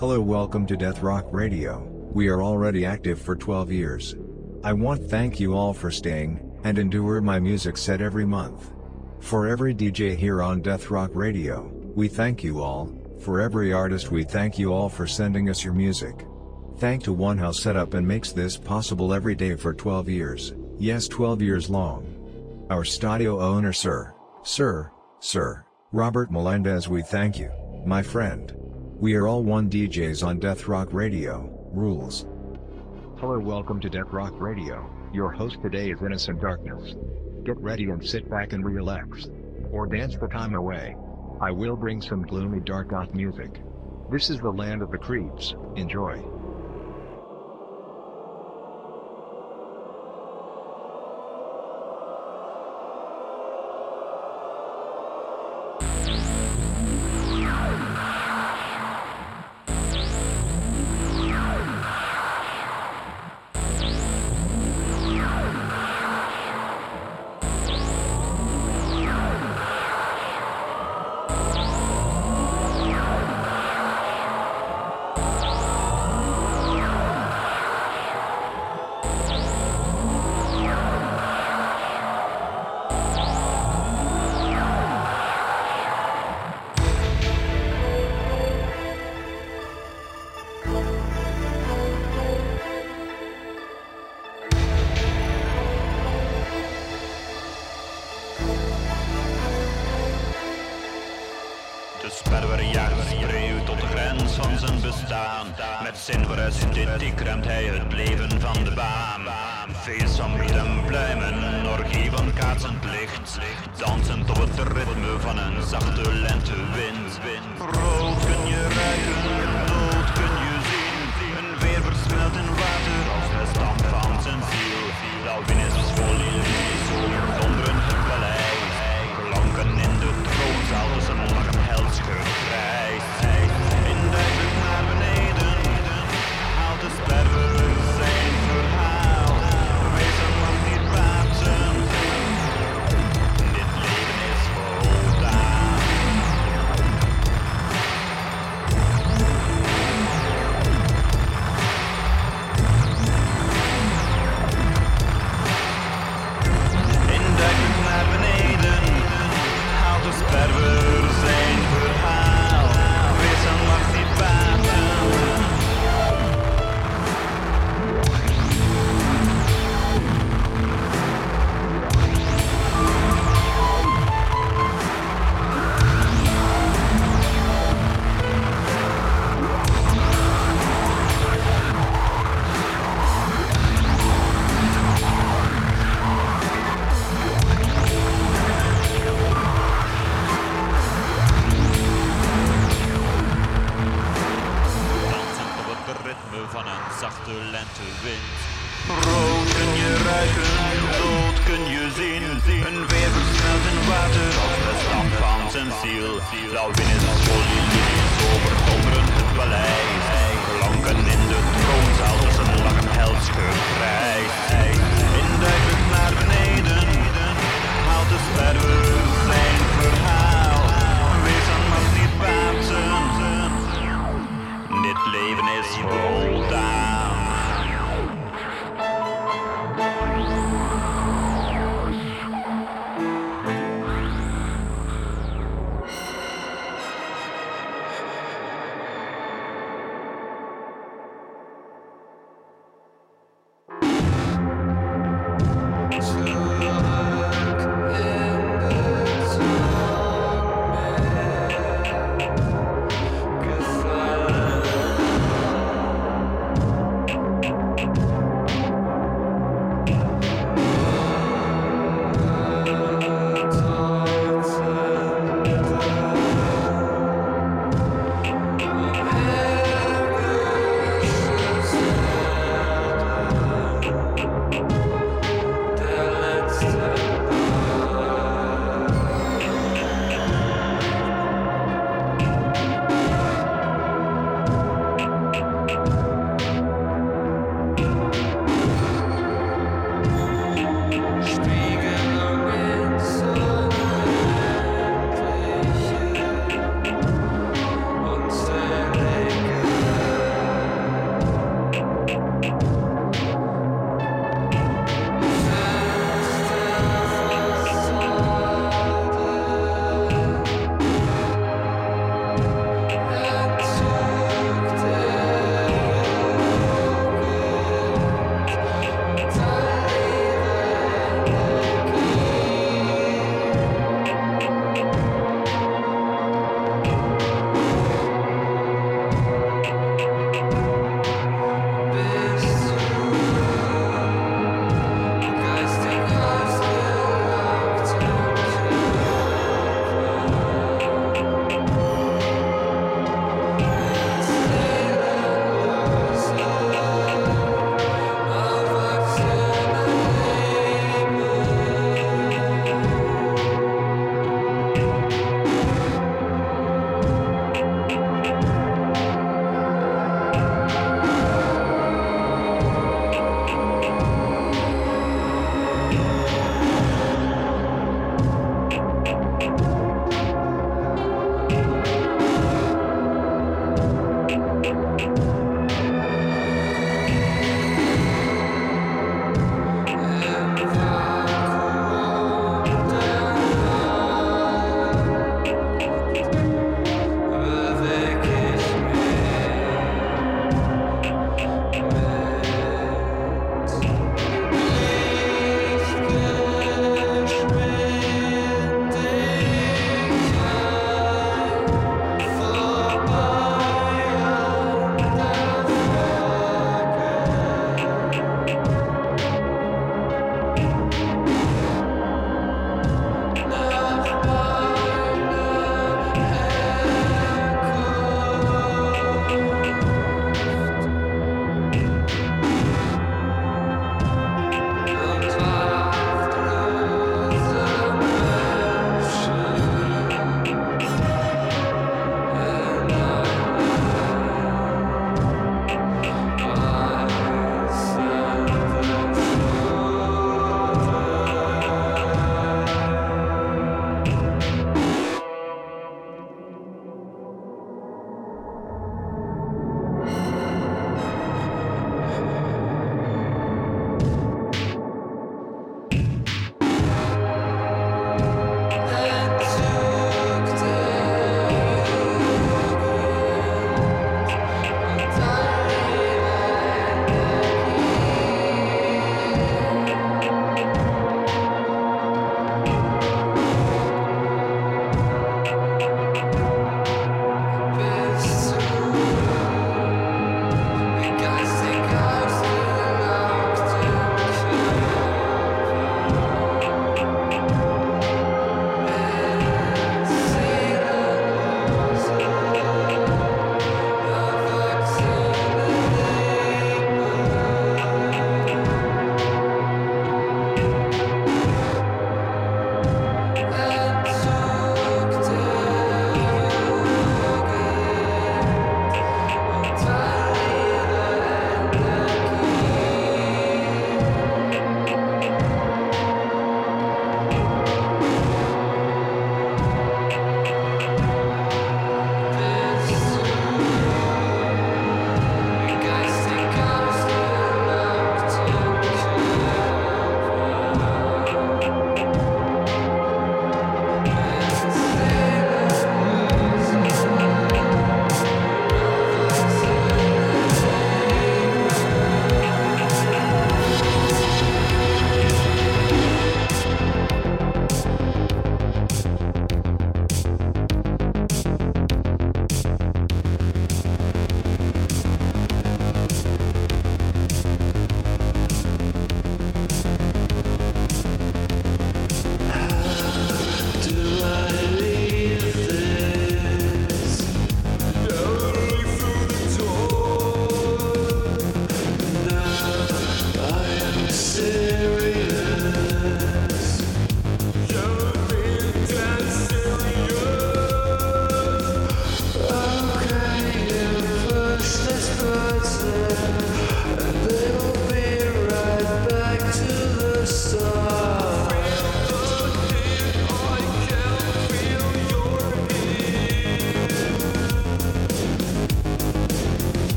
Hello, welcome to Death Rock Radio. We are already active for 12 years. I want to thank you all for staying and endure my music set every month. For every DJ here on Death Rock Radio, we thank you all. For every artist, we thank you all for sending us your music. Thank to One House Setup and makes this possible every day for 12 years. Yes, 12 years long. Our studio owner, Sir Robert Melendez, we thank you, my friend. We are all one DJs on Death Rock Radio. Rules. Hello, welcome to Death Rock Radio. Your host today is Innocent Darkness. Get ready and sit back and relax. Or dance the time away. I will bring some gloomy dark goth music. This is the land of the creeps. Enjoy. Met zinverres dit remt hij het leven van de baan. Feest van bier en pluimen, orgie van kaatsend licht. Dansend op het ritme van een zachte lentewind. Rood kun je ruiken, dood kun je zien. Een weer versmelt in water als de stam van zijn ziel. Lauwin is vol illusies, overdonderen het paleis. Klanken in de troonzaal, dus een lange hels gegrijs. Induidelijk naar beneden haalt de sterven zijn verhaal. Wezen mag niet praten, dit leven is voldaan. Induidelijk naar beneden haalt de sterven zijn verhaal. Wezen mag niet praten. Van een zachte lentewind. Rood kun je ruiken, dood kun je zien. Een weer versnelt in water als de stam van zijn ziel. Lauwin is vol illusies, overdonderen het paleis. Klanken in de troonzaal, dus een lange hels gegrijs. Induidelijk naar beneden haalt de sterven zijn verhaal. Wezen mag niet praten. Dit leven is voldaan.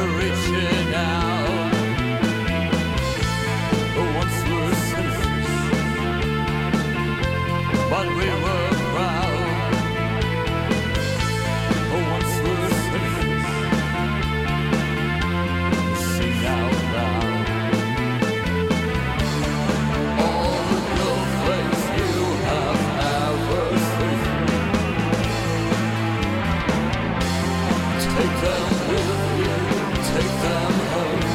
we're reaching out. Once we're sinners, but we were proud. Once we're sinners, sing out loud. All the good things you have ever seen, take them with you, take them home.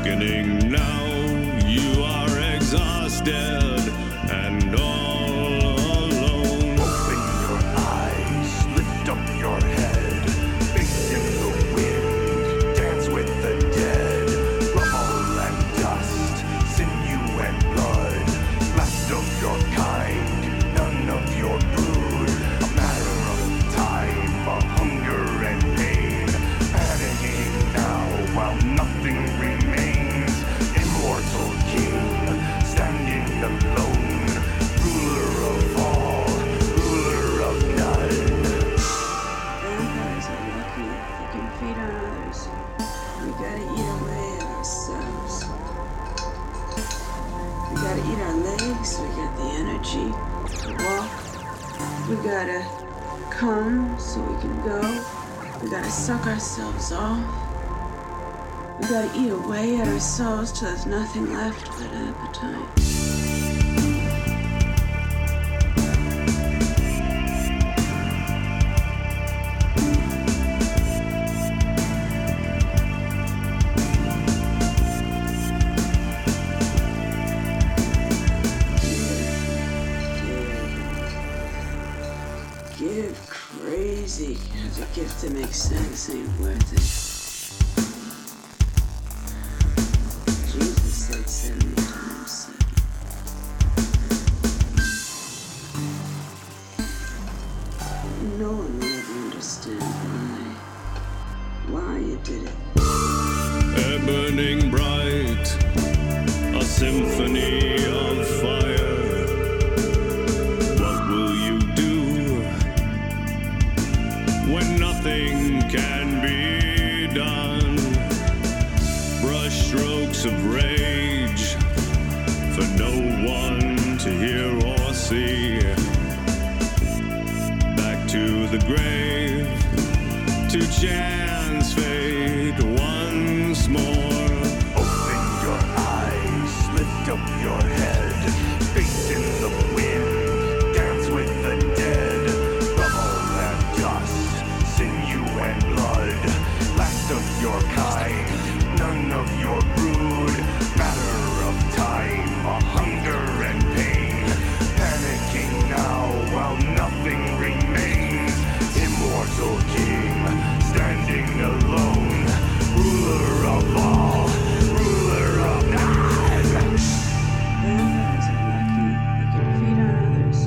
awakening now. You are exhausted and all alone. Open your eyes, lift up your head, face in the wind, dance with the dead. Rubble and dust, sinew and blood, last of your kind, none of your brood. A matter of time, of hunger and pain, panicking now while nothing remains. Immortal king, standing alone, ruler of all, ruler of none. Vampires are lucky if they can feed on others. We gotta eat away at ourselves. We gotta eat our legs so we get the energy to walk. We gotta come so we can go. We gotta suck ourselves off. We gotta eat away at ourselves till there's nothing left but appetite. Give crazy, cause a gift that makes sense ain't worth it. Jesus said 70 times 7. No one will ever understand why you did it. Burning bright, a symphony of fire. What will you do when nothing can be done? Brush strokes of rage for no one to hear or see. Back to the grave, to chance fate once more. Open your eyes, lift up your head, face in the wind, dance with the dead. Rubble and dust, sinew and blood, last of your kind, none of your brood. Matter of time, a hunger and pain, panicking now while nothing remains. Immortal king, standing alone, ruler of all, ruler of none. Vampires are lucky they can feed on others.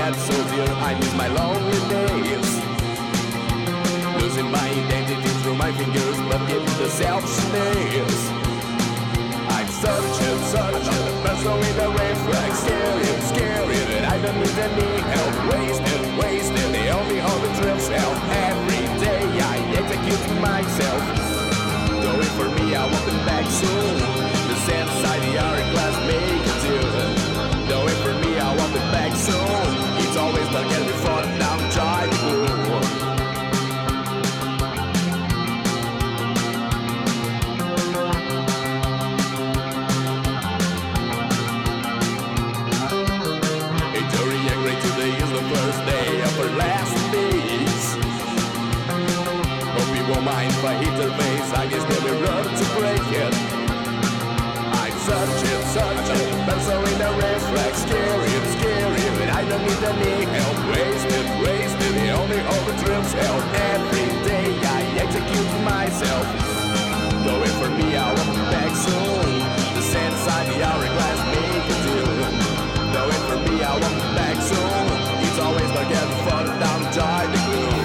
that's so dear. I miss my lonely days, losing my identity through my fingers, but getting the selfish days. I'm searching, the person with a red flag. Scared, and I don't need any help. Wasted, the only hope it thrills hell. Every day I execute myself. Though it for me, I won't be back soon. The sand side, the hourglass make it do. Though it for me, I won't be back soon. It's always dark and before the down try to grow. First day of her last days. Hope you won't mind if I hit her face. I guess they'll be rough to break it. I'm searching, pencil in the red flag. Scary, but I don't need any help. Wasted, the only hope it thrills hell. Every day I execute myself. Going for me, I won't be back soon. The sand side, the hourglass make it do. Going for me, I won't be back soon. It's always like getting further down the dry the gloom.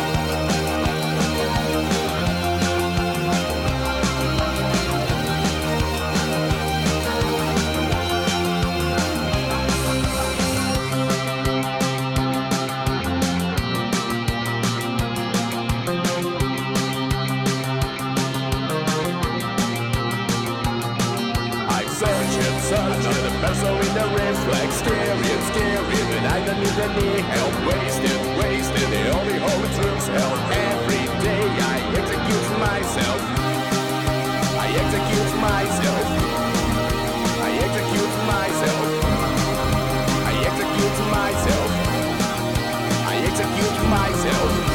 I'm searching, the pencil in the red flag. Scary, but I don't need any help. Wasted, the only hope it thrills hell. Every day I execute myself. I execute myself. I execute myself. I execute myself. I execute myself.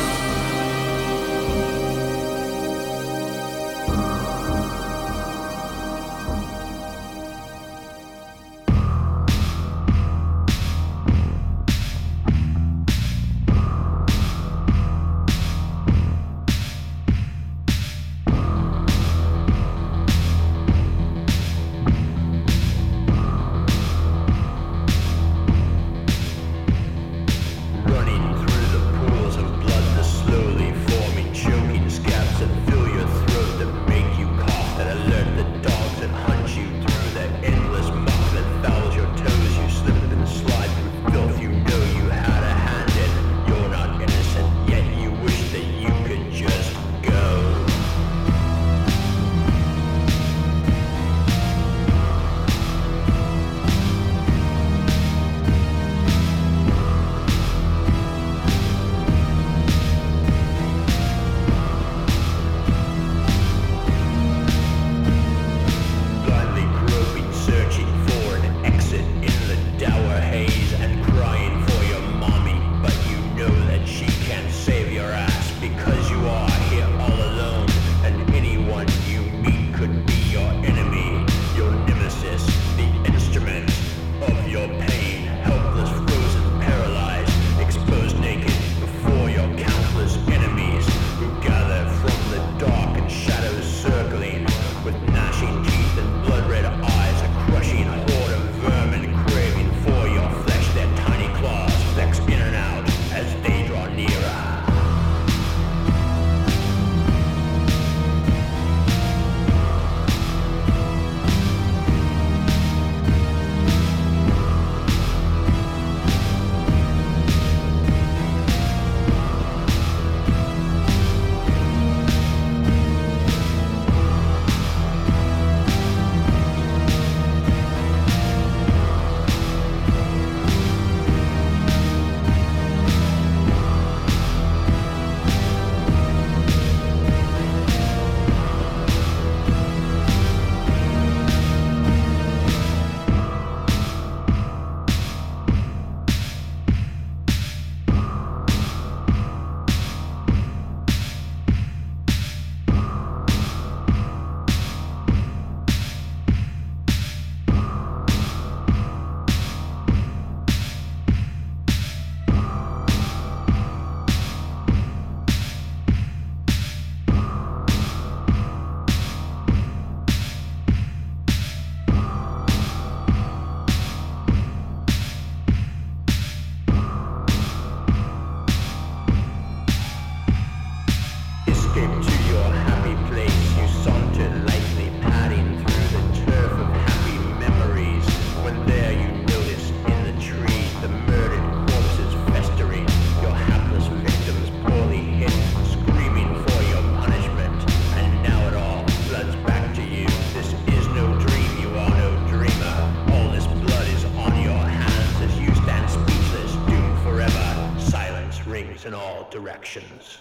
directions.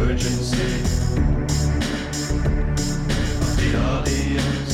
urgency of the audience.